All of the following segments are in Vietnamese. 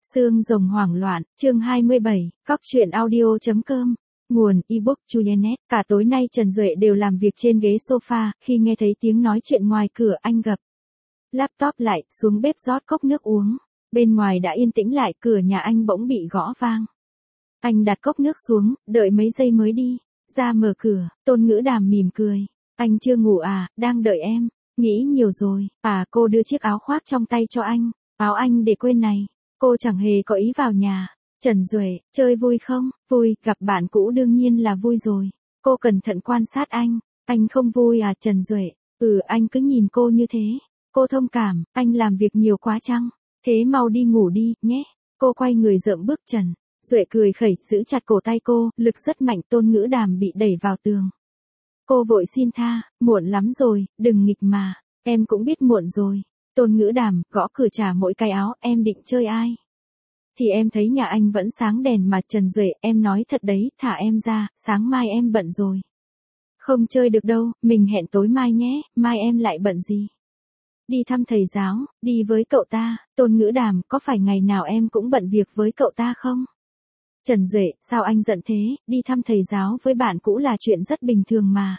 Xương rồng hoảng loạn, chương 27, Cóc truyện audio.com. Nguồn ebook Julianet. Cả tối nay Trần Duệ đều làm việc trên ghế sofa, khi nghe thấy tiếng nói chuyện ngoài cửa anh gập laptop lại, xuống bếp rót cốc nước uống. Bên ngoài đã yên tĩnh lại, cửa nhà anh bỗng bị gõ vang. Anh đặt cốc nước xuống, đợi mấy giây mới đi ra mở cửa. Tôn Ngữ Đàm mỉm cười. Anh chưa ngủ à, đang đợi em. Nghĩ nhiều rồi. À, cô đưa chiếc áo khoác trong tay cho anh. Áo anh để quên này. Cô chẳng hề có ý vào nhà. Trần Duệ, chơi vui không? Vui, gặp bạn cũ đương nhiên là vui rồi. Cô cẩn thận quan sát anh. Anh không vui à Trần Duệ? Anh cứ nhìn cô như thế. Cô thông cảm, anh làm việc nhiều quá chăng? Thế mau đi ngủ đi, nhé. Cô quay người dậm bước Trần Duệ cười khẩy, giữ chặt cổ tay cô, lực rất mạnh. Tôn Ngữ Đàm bị đẩy vào tường. Cô vội xin tha, muộn lắm rồi, đừng nghịch mà. Em cũng biết muộn rồi. Tôn Ngữ Đàm, gõ cửa trả mỗi cái áo, em định chơi ai? Thì em thấy nhà anh vẫn sáng đèn mà Trần Duệ, em nói thật đấy, thả em ra, sáng mai em bận rồi. Không chơi được đâu, mình hẹn tối mai nhé, mai em lại bận gì? Đi thăm thầy giáo, đi với cậu ta. Tôn Ngữ Đàm, có phải ngày nào em cũng bận việc với cậu ta không? Trần Duệ, sao anh giận thế, đi thăm thầy giáo với bạn cũ là chuyện rất bình thường mà.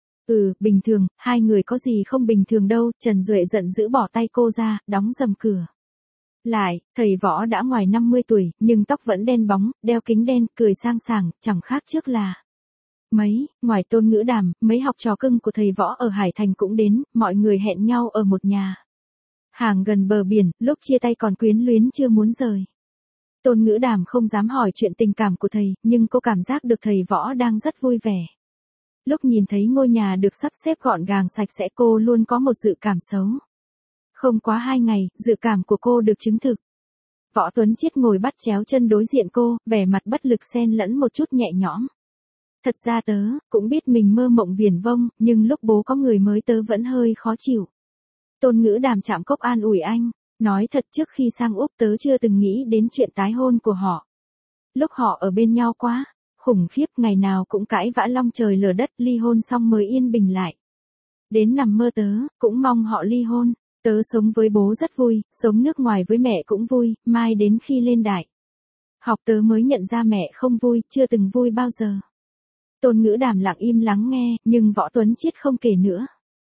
Bình thường, hai người có gì không bình thường đâu. Trần Duệ giận dữ bỏ tay cô ra, đóng rầm cửa lại. Thầy Võ đã ngoài 50 tuổi, nhưng tóc vẫn đen bóng, đeo kính đen, cười sang sảng, chẳng khác trước là mấy. Ngoài Tôn Ngữ Đàm, mấy học trò cưng của thầy Võ ở Hải Thành cũng đến, mọi người hẹn nhau ở một nhà hàng gần bờ biển, lúc chia tay còn quyến luyến chưa muốn rời. Tôn Ngữ Đàm không dám hỏi chuyện tình cảm của thầy, nhưng cô cảm giác được thầy Võ đang rất vui vẻ. Lúc nhìn thấy ngôi nhà được sắp xếp gọn gàng sạch sẽ, cô luôn có một dự cảm xấu. Không quá 2 ngày, dự cảm của cô được chứng thực. Võ Tuấn Chiết ngồi bắt chéo chân đối diện cô, vẻ mặt bất lực xen lẫn một chút nhẹ nhõm. Thật ra tớ cũng biết mình mơ mộng viển vông, nhưng lúc bố có người mới tớ vẫn hơi khó chịu. Tôn Ngữ Đàm chạm cốc an ủi anh. Nói thật, trước khi sang Úc tớ chưa từng nghĩ đến chuyện tái hôn của họ. Lúc họ ở bên nhau quá khủng khiếp, ngày nào cũng cãi vã long trời lở đất, ly hôn xong mới yên bình lại. Đến nằm mơ tớ cũng mong họ ly hôn. Tớ sống với bố rất vui, sống nước ngoài với mẹ cũng vui, mai đến khi lên đại học tớ mới nhận ra mẹ không vui, chưa từng vui bao giờ. Tôn Ngữ Đàm lặng im lắng nghe, nhưng Võ Tuấn Chiết không kể nữa.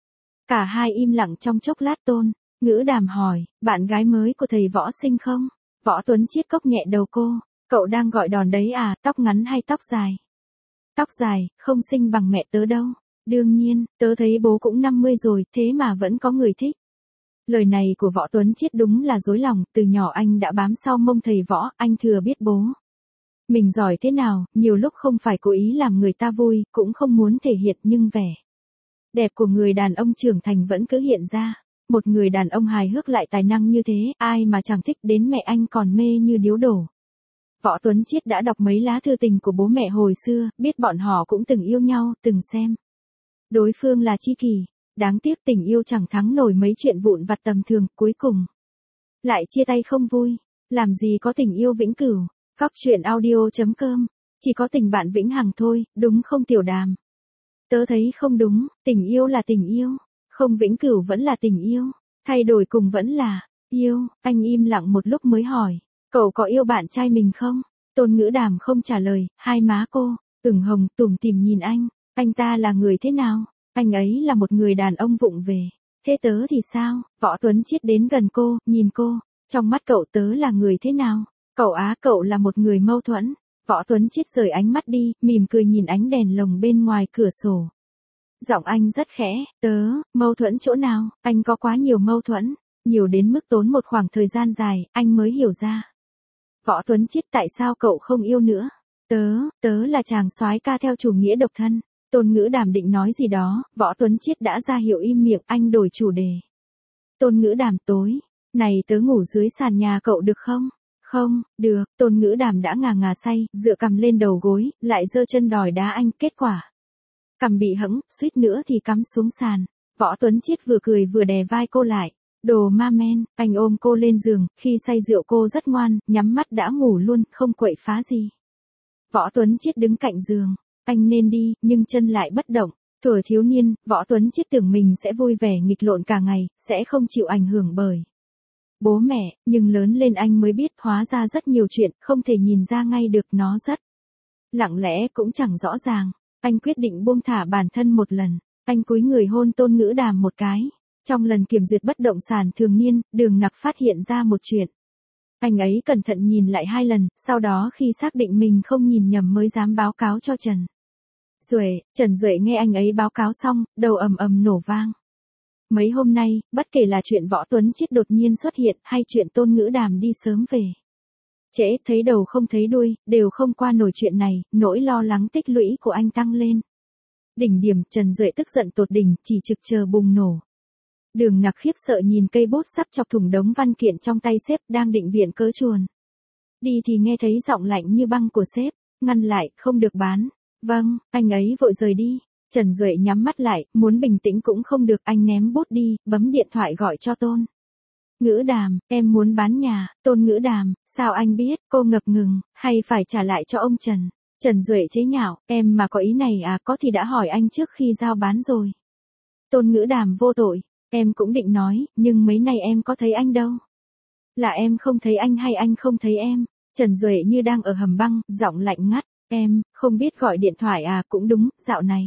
Cả hai im lặng trong chốc lát. Tôn Ngữ Đàm hỏi, bạn gái mới của thầy Võ xinh không? Võ Tuấn Chiết cốc nhẹ đầu cô. Cậu đang gọi đòn đấy à, tóc ngắn hay tóc dài? Tóc dài, không xinh bằng mẹ tớ đâu. Đương nhiên, tớ thấy bố cũng 50 rồi, thế mà vẫn có người thích. Lời này của Võ Tuấn Chiết đúng là dối lòng, từ nhỏ anh đã bám sau mông thầy Võ, anh thừa biết bố mình giỏi thế nào, nhiều lúc không phải cố ý làm người ta vui, cũng không muốn thể hiện, nhưng vẻ đẹp của người đàn ông trưởng thành vẫn cứ hiện ra. Một người đàn ông hài hước lại tài năng như thế, ai mà chẳng thích, đến mẹ anh còn mê như điếu đổ. Võ Tuấn Chiết đã đọc mấy lá thư tình của bố mẹ hồi xưa, biết bọn họ cũng từng yêu nhau, từng xem đối phương là tri kỷ. Đáng tiếc tình yêu chẳng thắng nổi mấy chuyện vụn vặt tầm thường, cuối cùng lại chia tay không vui. Làm gì có tình yêu vĩnh cửu. Cóc truyện audio.com. Chỉ có tình bạn vĩnh hằng thôi, đúng không Tiểu Đàm? Tớ thấy không đúng, tình yêu là tình yêu, không vĩnh cửu vẫn là tình yêu, thay đổi cùng vẫn là yêu. Anh im lặng một lúc mới hỏi, cậu có yêu bạn trai mình không? Tôn Ngữ Đàm không trả lời, hai má cô ửng hồng, tủm tỉm nhìn anh ta là người thế nào? Anh ấy là một người đàn ông vụng về. Thế tớ thì sao? Võ Tuấn Chiết đến gần cô, nhìn cô. Trong mắt cậu tớ là người thế nào? Cậu là một người mâu thuẫn. Võ Tuấn Chiết rời ánh mắt đi, mỉm cười nhìn ánh đèn lồng bên ngoài cửa sổ. Giọng anh rất khẽ, mâu thuẫn chỗ nào? Anh có quá nhiều mâu thuẫn, nhiều đến mức tốn một khoảng thời gian dài, anh mới hiểu ra. Võ Tuấn Chiết, tại sao cậu không yêu nữa? Tớ là chàng soái ca theo chủ nghĩa độc thân. Tôn Ngữ Đàm định nói gì đó, Võ Tuấn Chiết đã ra hiệu im miệng, anh đổi chủ đề. Tôn Ngữ Đàm, tối này tớ ngủ dưới sàn nhà cậu được không? Không, được. Tôn Ngữ Đàm đã ngà say, dựa cằm lên đầu gối, lại giơ chân đòi đá anh, kết quả cằm bị hẫng, suýt nữa thì cắm xuống sàn. Võ Tuấn Chiết vừa cười vừa đè vai cô lại. Đồ ma men. Anh ôm cô lên giường, khi say rượu cô rất ngoan, nhắm mắt đã ngủ luôn, không quậy phá gì. Võ Tuấn Chiết đứng cạnh giường. Anh nên đi, nhưng chân lại bất động. Thuở thiếu niên, Võ Tuấn Chiết tưởng mình sẽ vui vẻ nghịch lộn cả ngày, sẽ không chịu ảnh hưởng bởi bố mẹ, nhưng lớn lên anh mới biết hóa ra rất nhiều chuyện, không thể nhìn ra ngay được nó rất lặng lẽ cũng chẳng rõ ràng. Anh quyết định buông thả bản thân một lần. Anh cúi người hôn Tôn Ngữ Đàm một cái. Trong lần kiểm duyệt bất động sản thường niên, Đường Nặc phát hiện ra một chuyện. Anh ấy cẩn thận nhìn lại 2 lần, sau đó khi xác định mình không nhìn nhầm mới dám báo cáo cho Trần Duệ. Trần Duệ nghe anh ấy báo cáo xong, đầu ầm ầm nổ vang. Mấy hôm nay, bất kể là chuyện Võ Tuấn Chiết đột nhiên xuất hiện hay chuyện Tôn Ngữ Đàm đi sớm về trễ, thấy đầu không thấy đuôi, đều không qua nổi chuyện này, nỗi lo lắng tích lũy của anh tăng lên. Đỉnh điểm, Trần Duệ tức giận tột đỉnh, chỉ trực chờ bùng nổ. Đường Nặc khiếp sợ nhìn cây bút sắp chọc thủng đống văn kiện trong tay sếp đang định viện cớ chuồn đi thì nghe thấy giọng lạnh như băng của sếp, ngăn lại, không được bán. Vâng, anh ấy vội rời đi. Trần Duệ nhắm mắt lại, muốn bình tĩnh cũng không được, anh ném bút đi, bấm điện thoại gọi cho Tôn Ngữ Đàm, em muốn bán nhà. Tôn Ngữ Đàm, sao anh biết? Cô ngập ngừng, hay phải trả lại cho ông Trần? Trần Duệ chế nhạo, em mà có ý này à, có thì đã hỏi anh trước khi giao bán rồi. Tôn Ngữ Đàm vô tội, em cũng định nói, nhưng mấy này em có thấy anh đâu. Là em không thấy anh hay anh không thấy em? Trần Duệ như đang ở hầm băng, giọng lạnh ngắt, em, không biết gọi điện thoại à, cũng đúng, dạo này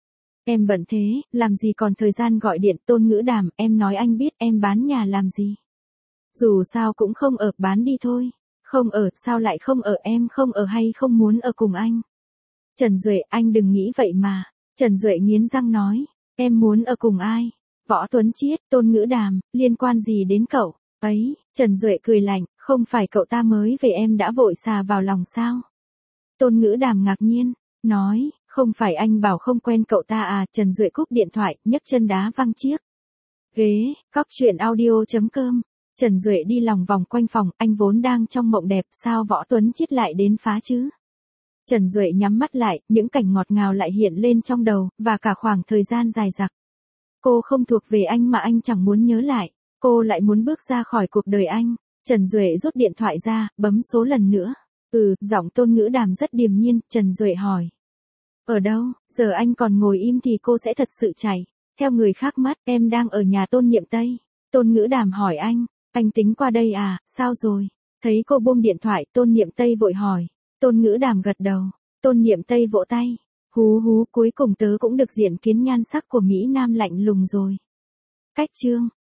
em bận thế, làm gì còn thời gian gọi điện. Tôn Ngữ Đàm, em nói anh biết em bán nhà làm gì? Dù sao cũng không ở, bán đi thôi. Không ở, sao lại không ở, em không ở hay không muốn ở cùng anh? Trần Duệ, anh đừng nghĩ vậy mà. Trần Duệ nghiến răng nói, em muốn ở cùng ai? Võ Tuấn Chiết. Tôn Ngữ Đàm, liên quan gì đến cậu? Ấy, Trần Duệ cười lạnh, không phải cậu ta mới về em đã vội xà vào lòng sao? Tôn Ngữ Đàm ngạc nhiên, nói, không phải anh bảo không quen cậu ta à? Trần Duệ cúp điện thoại, nhấc chân đá văng chiếc ghế. Cóc truyện audio.com. Trần Duệ đi lòng vòng quanh phòng, anh vốn đang trong mộng đẹp, sao Võ Tuấn Chiết lại đến phá chứ? Trần Duệ nhắm mắt lại, những cảnh ngọt ngào lại hiện lên trong đầu, và cả khoảng thời gian dài dặc. Cô không thuộc về anh mà anh chẳng muốn nhớ lại, cô lại muốn bước ra khỏi cuộc đời anh. Trần Duệ rút điện thoại ra, bấm số lần nữa. Giọng Tôn Ngữ Đàm rất điềm nhiên. Trần Duệ hỏi, ở đâu? Giờ anh còn ngồi im thì cô sẽ thật sự chảy theo người khác mất. Em đang ở nhà Tôn Niệm Tây. Tôn Ngữ Đàm hỏi anh tính qua đây à, sao rồi? Thấy cô buông điện thoại, Tôn Niệm Tây vội hỏi. Tôn Ngữ Đàm gật đầu. Tôn Niệm Tây vỗ tay. Hú, cuối cùng tớ cũng được diện kiến nhan sắc của Mỹ Nam lạnh lùng rồi. Cách chương.